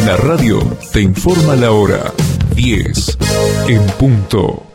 La radio te informa la hora 10 en punto.